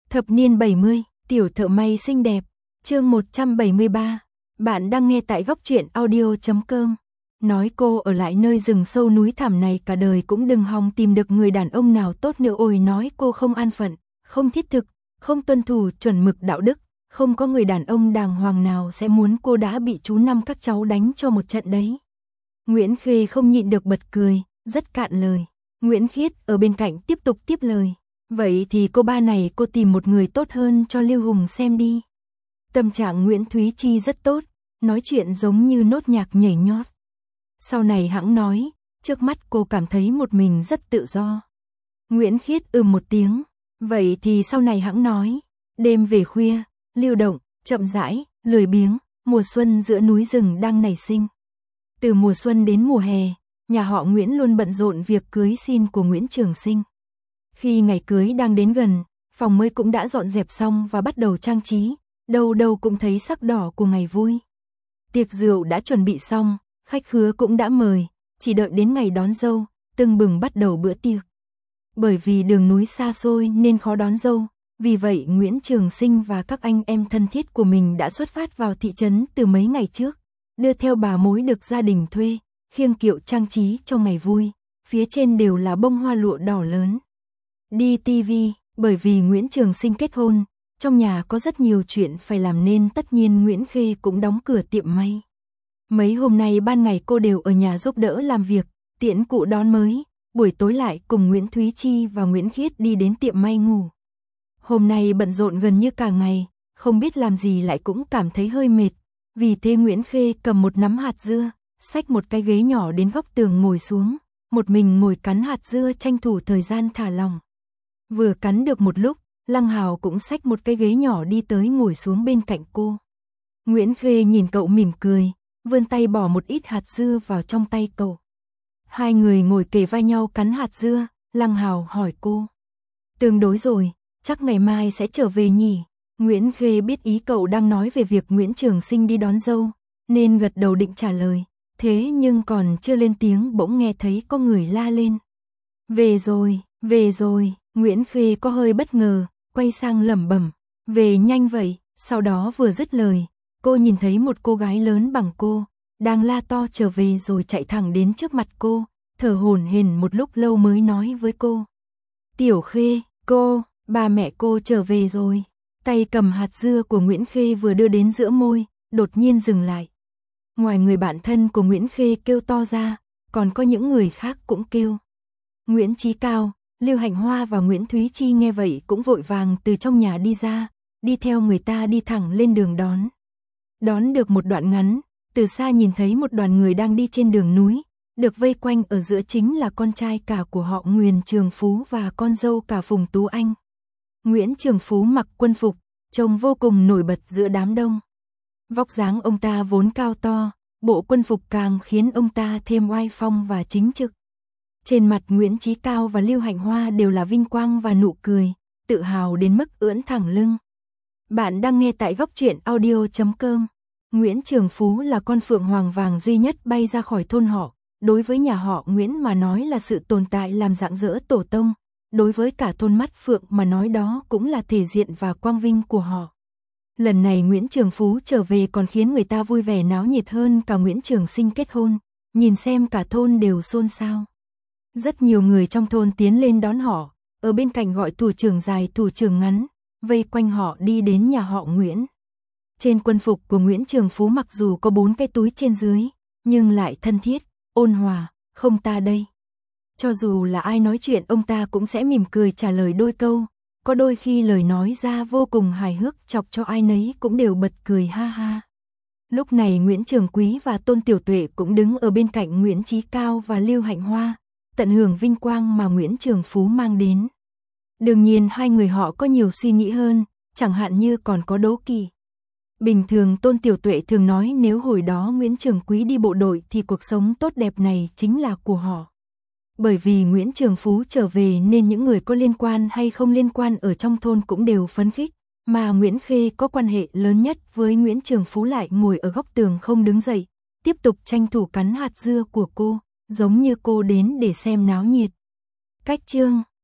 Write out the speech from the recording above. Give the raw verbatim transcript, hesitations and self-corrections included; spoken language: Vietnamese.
Thập niên bảy mươi, tiểu thợ may xinh đẹp, chương một trăm bảy mươi ba. Bạn đang nghe tại góc truyện audio chấm com. Nói cô ở lại nơi rừng sâu núi thẳm này cả đời cũng đừng hòng tìm được người đàn ông nào tốt nữa. Ôi nói cô không an phận, không thiết thực, không tuân thủ chuẩn mực đạo đức, không có người đàn ông đàng hoàng nào sẽ muốn cô. Đã bị chú năm các cháu đánh cho một trận đấy. Nguyễn Khê không nhịn được bật cười, rất cạn lời. Nguyễn Khiết ở bên cạnh tiếp tục tiếp lời. Vậy thì cô ba này cô tìm một người tốt hơn cho Lưu Hùng xem đi. Tâm trạng Nguyễn Thúy Chi rất tốt, nói chuyện giống như nốt nhạc nhảy nhót. Sau này hãng nói, trước mắt cô cảm thấy một mình rất tự do. Nguyễn Khiết ừm một tiếng, vậy thì sau này hãng nói. Đêm về khuya, lưu động, chậm rãi, lười biếng, mùa xuân giữa núi rừng đang nảy sinh. Từ mùa xuân đến mùa hè, nhà họ Nguyễn luôn bận rộn việc cưới xin của Nguyễn Trường Sinh. Khi ngày cưới đang đến gần, phòng mới cũng đã dọn dẹp xong và bắt đầu trang trí, đâu đâu cũng thấy sắc đỏ của ngày vui. Tiệc rượu đã chuẩn bị xong, khách khứa cũng đã mời, chỉ đợi đến ngày đón dâu, tưng bừng bắt đầu bữa tiệc. Bởi vì đường núi xa xôi nên khó đón dâu, vì vậy Nguyễn Trường Sinh và các anh em thân thiết của mình đã xuất phát vào thị trấn từ mấy ngày trước, đưa theo bà mối được gia đình thuê, khiêng kiệu trang trí cho ngày vui, phía trên đều là bông hoa lụa đỏ lớn. Đi ti vi, bởi vì Nguyễn Trường Sinh kết hôn, trong nhà có rất nhiều chuyện phải làm nên tất nhiên Nguyễn Khê cũng đóng cửa tiệm may. Mấy hôm nay ban ngày cô đều ở nhà giúp đỡ làm việc, tiễn cụ đón mới, buổi tối lại cùng Nguyễn Thúy Chi và Nguyễn Khiết đi đến tiệm may ngủ. Hôm nay bận rộn gần như cả ngày, không biết làm gì lại cũng cảm thấy hơi mệt, vì thế Nguyễn Khê cầm một nắm hạt dưa, xách một cái ghế nhỏ đến góc tường ngồi xuống, một mình ngồi cắn hạt dưa tranh thủ thời gian thả lỏng. Vừa cắn được một lúc, Lăng Hào cũng xách một cái ghế nhỏ đi tới ngồi xuống bên cạnh cô. Nguyễn Khê nhìn cậu mỉm cười, vươn tay bỏ một ít hạt dưa vào trong tay cậu. Hai người ngồi kề vai nhau cắn hạt dưa, Lăng Hào hỏi cô. Tương đối rồi, chắc ngày mai sẽ trở về nhỉ? Nguyễn Khê biết ý cậu đang nói về việc Nguyễn Trường Sinh đi đón dâu, nên gật đầu định trả lời. Thế nhưng còn chưa lên tiếng bỗng nghe thấy có người la lên. Về rồi, về rồi. Nguyễn Khê có hơi bất ngờ, quay sang lẩm bẩm, về nhanh vậy. Sau đó vừa dứt lời, cô nhìn thấy một cô gái lớn bằng cô, đang la to trở về rồi chạy thẳng đến trước mặt cô, thở hổn hển một lúc lâu mới nói với cô. Tiểu Khê, cô, ba mẹ cô trở về rồi. Tay cầm hạt dưa của Nguyễn Khê vừa đưa đến giữa môi, đột nhiên dừng lại. Ngoài người bạn thân của Nguyễn Khê kêu to ra, còn có những người khác cũng kêu. Nguyễn Chí Cao, Lưu Hạnh Hoa và Nguyễn Thúy Chi nghe vậy cũng vội vàng từ trong nhà đi ra, đi theo người ta đi thẳng lên đường đón. Đón được một đoạn ngắn, từ xa nhìn thấy một đoàn người đang đi trên đường núi, được vây quanh ở giữa chính là con trai cả của họ Nguyễn Trường Phú và con dâu cả Phùng Tú Anh. Nguyễn Trường Phú mặc quân phục, trông vô cùng nổi bật giữa đám đông. Vóc dáng ông ta vốn cao to, bộ quân phục càng khiến ông ta thêm oai phong và chính trực. Trên mặt Nguyễn Chí Cao và Lưu Hạnh Hoa đều là vinh quang và nụ cười, tự hào đến mức ưỡn thẳng lưng. Bạn đang nghe tại góc truyện audio chấm com. Nguyễn Trường Phú là con phượng hoàng vàng duy nhất bay ra khỏi thôn họ, đối với nhà họ Nguyễn mà nói là sự tồn tại làm rạng rỡ tổ tông, đối với cả thôn Mắt Phượng mà nói đó cũng là thể diện và quang vinh của họ. Lần này Nguyễn Trường Phú trở về còn khiến người ta vui vẻ náo nhiệt hơn cả Nguyễn Trường Sinh kết hôn, nhìn xem cả thôn đều xôn xao. Rất nhiều người trong thôn tiến lên đón họ, ở bên cạnh gọi thủ trưởng dài thủ trưởng ngắn, vây quanh họ đi đến nhà họ Nguyễn. Trên quân phục của Nguyễn Trường Phú mặc dù có bốn cái túi trên dưới, nhưng lại thân thiết, ôn hòa, không ta đây. Cho dù là ai nói chuyện ông ta cũng sẽ mỉm cười trả lời đôi câu, có đôi khi lời nói ra vô cùng hài hước chọc cho ai nấy cũng đều bật cười ha ha. Lúc này Nguyễn Trường Quý và Tôn Tiểu Tuệ cũng đứng ở bên cạnh Nguyễn Chí Cao và Lưu Hạnh Hoa, tận hưởng vinh quang mà Nguyễn Trường Phú mang đến. Đương nhiên hai người họ có nhiều suy nghĩ hơn, chẳng hạn như còn có đố kỵ. Bình thường Tôn Tiểu Tuệ thường nói nếu hồi đó Nguyễn Trường Quý đi bộ đội thì cuộc sống tốt đẹp này chính là của họ. Bởi vì Nguyễn Trường Phú trở về nên những người có liên quan hay không liên quan ở trong thôn cũng đều phấn khích, mà Nguyễn Khê có quan hệ lớn nhất với Nguyễn Trường Phú lại ngồi ở góc tường không đứng dậy, tiếp tục tranh thủ cắn hạt dưa của cô, giống như cô đến để xem náo nhiệt. Cách chương